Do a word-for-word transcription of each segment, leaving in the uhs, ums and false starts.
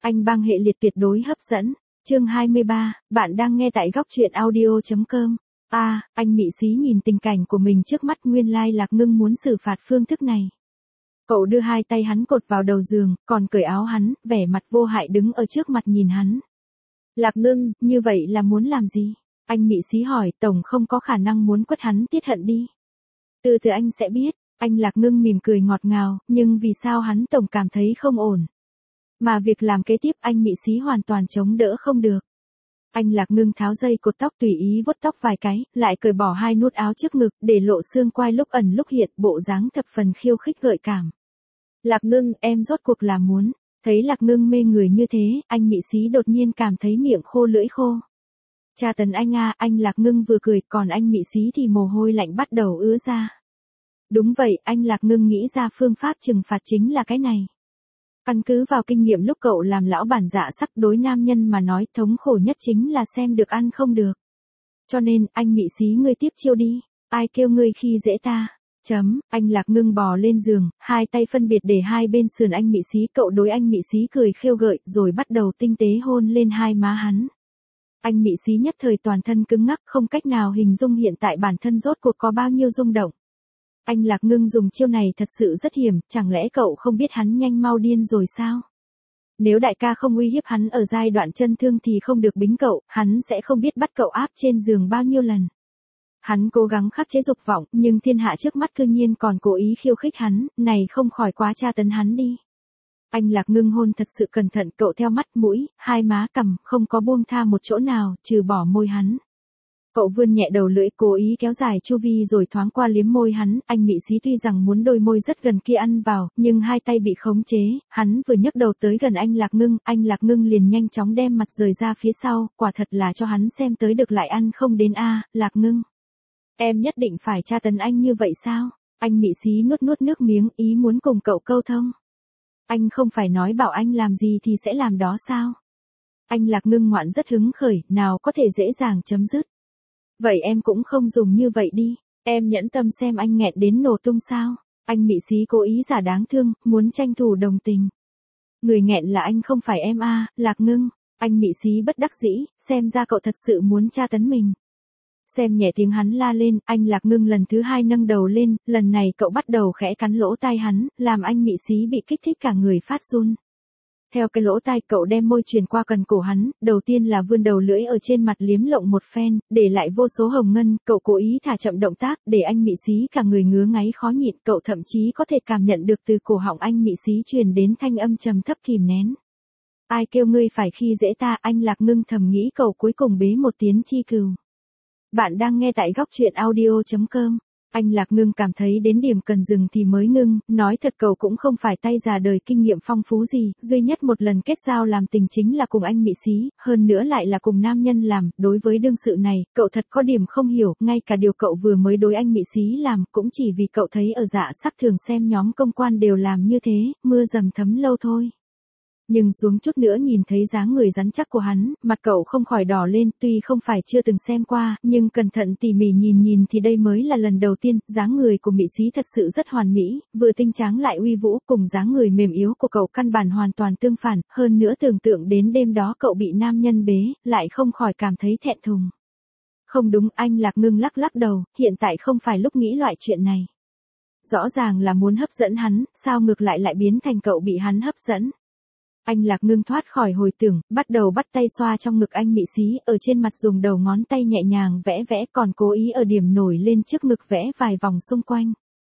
Anh băng hệ liệt tuyệt đối hấp dẫn. Chương hai mươi ba, bạn đang nghe tại góc truyện audio chấm com. A, à, anh mị xí nhìn tình cảnh của mình trước mắt, nguyên lai Lạc Ngưng muốn xử phạt phương thức này. Cậu đưa hai tay hắn cột vào đầu giường, còn cởi áo hắn, vẻ mặt vô hại đứng ở trước mặt nhìn hắn. Lạc Ngưng, như vậy là muốn làm gì? Anh mị xí hỏi, tổng không có khả năng muốn quất hắn tiết hận đi. Từ từ anh sẽ biết. Anh Lạc Ngưng mỉm cười ngọt ngào, nhưng vì sao hắn tổng cảm thấy không ổn. Mà việc làm kế tiếp anh mị xí hoàn toàn chống đỡ không được. Anh Lạc Ngưng tháo dây cột tóc tùy ý vuốt tóc vài cái, lại cởi bỏ hai nút áo trước ngực, để lộ xương quai lúc ẩn lúc hiện, bộ dáng thập phần khiêu khích gợi cảm. Lạc Ngưng, em rốt cuộc là muốn. Thấy Lạc Ngưng mê người như thế, anh mị xí đột nhiên cảm thấy miệng khô lưỡi khô. Cha tấn anh à, anh Lạc Ngưng vừa cười, còn anh mị xí thì mồ hôi lạnh bắt đầu ứa ra. Đúng vậy, anh Lạc Ngưng nghĩ ra phương pháp trừng phạt chính là cái này. Căn cứ vào kinh nghiệm lúc cậu làm lão bản dạ sắc, đối nam nhân mà nói thống khổ nhất chính là xem được ăn không được. Cho nên, anh mị xí ngươi tiếp chiêu đi, ai kêu ngươi khi dễ ta. Chấm, anh Lạc Ngưng bò lên giường, hai tay phân biệt để hai bên sườn anh mị xí, cậu đối anh mị xí cười khêu gợi, rồi bắt đầu tinh tế hôn lên hai má hắn. Anh mị xí nhất thời toàn thân cứng ngắc, không cách nào hình dung hiện tại bản thân rốt cuộc có bao nhiêu rung động. Anh Lạc Ngưng dùng chiêu này thật sự rất hiểm, chẳng lẽ cậu không biết hắn nhanh mau điên rồi sao? Nếu đại ca không uy hiếp hắn ở giai đoạn chân thương thì không được bính cậu, hắn sẽ không biết bắt cậu áp trên giường bao nhiêu lần. Hắn cố gắng khắc chế dục vọng, nhưng thiên hạ trước mắt cư nhiên còn cố ý khiêu khích hắn, này không khỏi quá tra tấn hắn đi. Anh Lạc Ngưng hôn thật sự cẩn thận, cậu theo mắt, mũi, hai má, cằm, không có buông tha một chỗ nào, trừ bỏ môi hắn. Cậu vươn nhẹ đầu lưỡi, cố ý kéo dài chu vi rồi thoáng qua liếm môi hắn, anh mị xí tuy rằng muốn đôi môi rất gần kia ăn vào, nhưng hai tay bị khống chế, hắn vừa nhấc đầu tới gần anh Lạc Ngưng, anh Lạc Ngưng liền nhanh chóng đem mặt rời ra phía sau, quả thật là cho hắn xem tới được lại ăn không đến a, Lạc Ngưng. Em nhất định phải tra tấn anh như vậy sao? Anh mị xí nuốt nuốt nước miếng, ý muốn cùng cậu câu thông. Anh không phải nói bảo anh làm gì thì sẽ làm đó sao? Anh Lạc Ngưng ngoạn rất hứng khởi, nào có thể dễ dàng chấm dứt. Vậy em cũng không dùng như vậy đi, em nhẫn tâm xem anh nghẹn đến nổ tung sao? Anh mị xí cố ý giả đáng thương, muốn tranh thủ đồng tình. Người nghẹn là anh không phải em a, à, Lạc Ngưng. Anh mị xí bất đắc dĩ, xem ra cậu thật sự muốn tra tấn mình. Xem nhẹ tiếng hắn la lên, anh Lạc Ngưng lần thứ hai nâng đầu lên, lần này cậu bắt đầu khẽ cắn lỗ tai hắn, làm anh mị xí bị kích thích cả người phát run. Theo cái lỗ tai cậu đem môi truyền qua cần cổ hắn, đầu tiên là vươn đầu lưỡi ở trên mặt liếm lộng một phen, để lại vô số hồng ngân, cậu cố ý thả chậm động tác, để anh mị xí cả người ngứa ngáy khó nhịn, cậu thậm chí có thể cảm nhận được từ cổ họng anh mị xí truyền đến thanh âm trầm thấp kìm nén. Ai kêu ngươi phải khi dễ ta, anh Lạc Ngưng thầm nghĩ, cậu cuối cùng bế một tiếng chi cừu. Bạn đang nghe tại góc truyện audio chấm com. Anh Lạc Ngưng cảm thấy đến điểm cần dừng thì mới ngưng, nói thật cậu cũng không phải tay già đời kinh nghiệm phong phú gì, duy nhất một lần kết giao làm tình chính là cùng anh mị xí, hơn nữa lại là cùng nam nhân làm, đối với đương sự này, cậu thật có điểm không hiểu, ngay cả điều cậu vừa mới đối anh mị xí làm, cũng chỉ vì cậu thấy ở dạ sắc thường xem nhóm công quan đều làm như thế, mưa dầm thấm lâu thôi. Nhưng xuống chút nữa nhìn thấy dáng người rắn chắc của hắn, mặt cậu không khỏi đỏ lên, tuy không phải chưa từng xem qua, nhưng cẩn thận tỉ mỉ nhìn nhìn thì đây mới là lần đầu tiên, dáng người của mị xí thật sự rất hoàn mỹ, vừa tinh tráng lại uy vũ, cùng dáng người mềm yếu của cậu căn bản hoàn toàn tương phản, hơn nữa tưởng tượng đến đêm đó cậu bị nam nhân bế, lại không khỏi cảm thấy thẹn thùng. Không đúng, anh Lạc Ngưng lắc lắc đầu, hiện tại không phải lúc nghĩ loại chuyện này. Rõ ràng là muốn hấp dẫn hắn, sao ngược lại lại biến thành cậu bị hắn hấp dẫn. Anh Lạc Ngưng thoát khỏi hồi tưởng, bắt đầu bắt tay xoa trong ngực anh mị xí, ở trên mặt dùng đầu ngón tay nhẹ nhàng vẽ vẽ, còn cố ý ở điểm nổi lên trước ngực vẽ vài vòng xung quanh.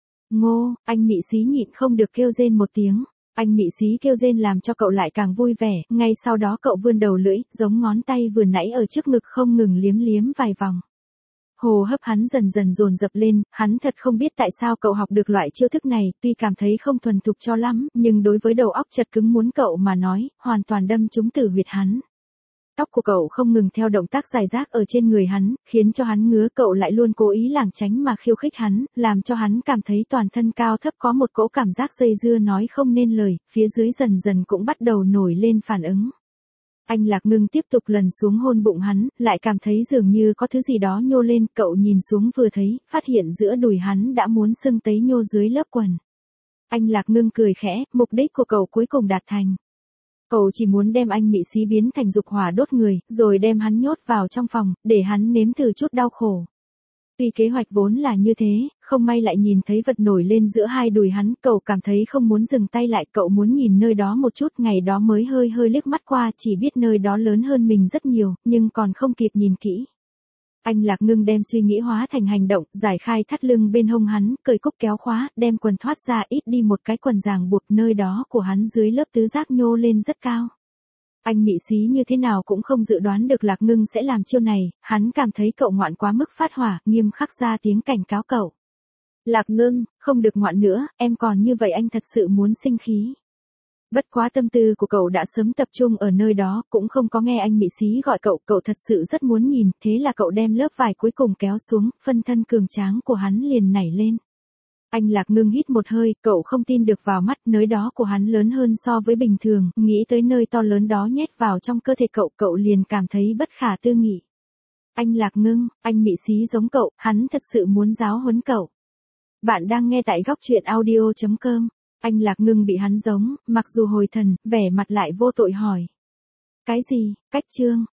Ngô, anh mị xí nhịn không được kêu rên một tiếng. Anh mị xí kêu rên làm cho cậu lại càng vui vẻ, ngay sau đó cậu vươn đầu lưỡi, giống ngón tay vừa nãy ở trước ngực không ngừng liếm liếm vài vòng. Hồ hấp hắn dần dần dồn dập lên, hắn thật không biết tại sao cậu học được loại chiêu thức này, tuy cảm thấy không thuần thục cho lắm, nhưng đối với đầu óc chật cứng muốn cậu mà nói, hoàn toàn đâm trúng tử huyệt hắn. Tóc của cậu không ngừng theo động tác dài rác ở trên người hắn, khiến cho hắn ngứa, cậu lại luôn cố ý lảng tránh mà khiêu khích hắn, làm cho hắn cảm thấy toàn thân cao thấp có một cỗ cảm giác dây dưa nói không nên lời, phía dưới dần dần cũng bắt đầu nổi lên phản ứng. Anh Lạc Ngưng tiếp tục lần xuống hôn bụng hắn, lại cảm thấy dường như có thứ gì đó nhô lên, cậu nhìn xuống vừa thấy, phát hiện giữa đùi hắn đã muốn sưng tấy nhô dưới lớp quần. Anh Lạc Ngưng cười khẽ, mục đích của cậu cuối cùng đạt thành. Cậu chỉ muốn đem anh mị xí biến thành dục hỏa đốt người, rồi đem hắn nhốt vào trong phòng, để hắn nếm thử chút đau khổ. Tuy kế hoạch vốn là như thế, không may lại nhìn thấy vật nổi lên giữa hai đùi hắn, cậu cảm thấy không muốn dừng tay lại, cậu muốn nhìn nơi đó một chút, ngày đó mới hơi hơi liếc mắt qua, chỉ biết nơi đó lớn hơn mình rất nhiều, nhưng còn không kịp nhìn kỹ. Anh Lạc Ngưng đem suy nghĩ hóa thành hành động, giải khai thắt lưng bên hông hắn, cởi cúc kéo khóa, đem quần thoát ra, ít đi một cái quần ràng buộc, nơi đó của hắn dưới lớp tứ giác nhô lên rất cao. Anh mị xí như thế nào cũng không dự đoán được Lạc Ngưng sẽ làm chiêu này, hắn cảm thấy cậu ngoạn quá mức phát hỏa, nghiêm khắc ra tiếng cảnh cáo cậu. Lạc Ngưng, không được ngoạn nữa, em còn như vậy anh thật sự muốn sinh khí. Bất quá tâm tư của cậu đã sớm tập trung ở nơi đó, cũng không có nghe anh mị xí gọi cậu, cậu thật sự rất muốn nhìn, thế là cậu đem lớp vải cuối cùng kéo xuống, phân thân cường tráng của hắn liền nảy lên. Anh Lạc Ngưng hít một hơi, cậu không tin được vào mắt, nơi đó của hắn lớn hơn so với bình thường, nghĩ tới nơi to lớn đó nhét vào trong cơ thể cậu, cậu liền cảm thấy bất khả tư nghị. Anh Lạc Ngưng, anh mị xí giống cậu, hắn thật sự muốn giáo huấn cậu. Bạn đang nghe tại góc truyện audio chấm com. Anh Lạc Ngưng bị hắn giống, mặc dù hồi thần, vẻ mặt lại vô tội hỏi. Cái gì, cách chương,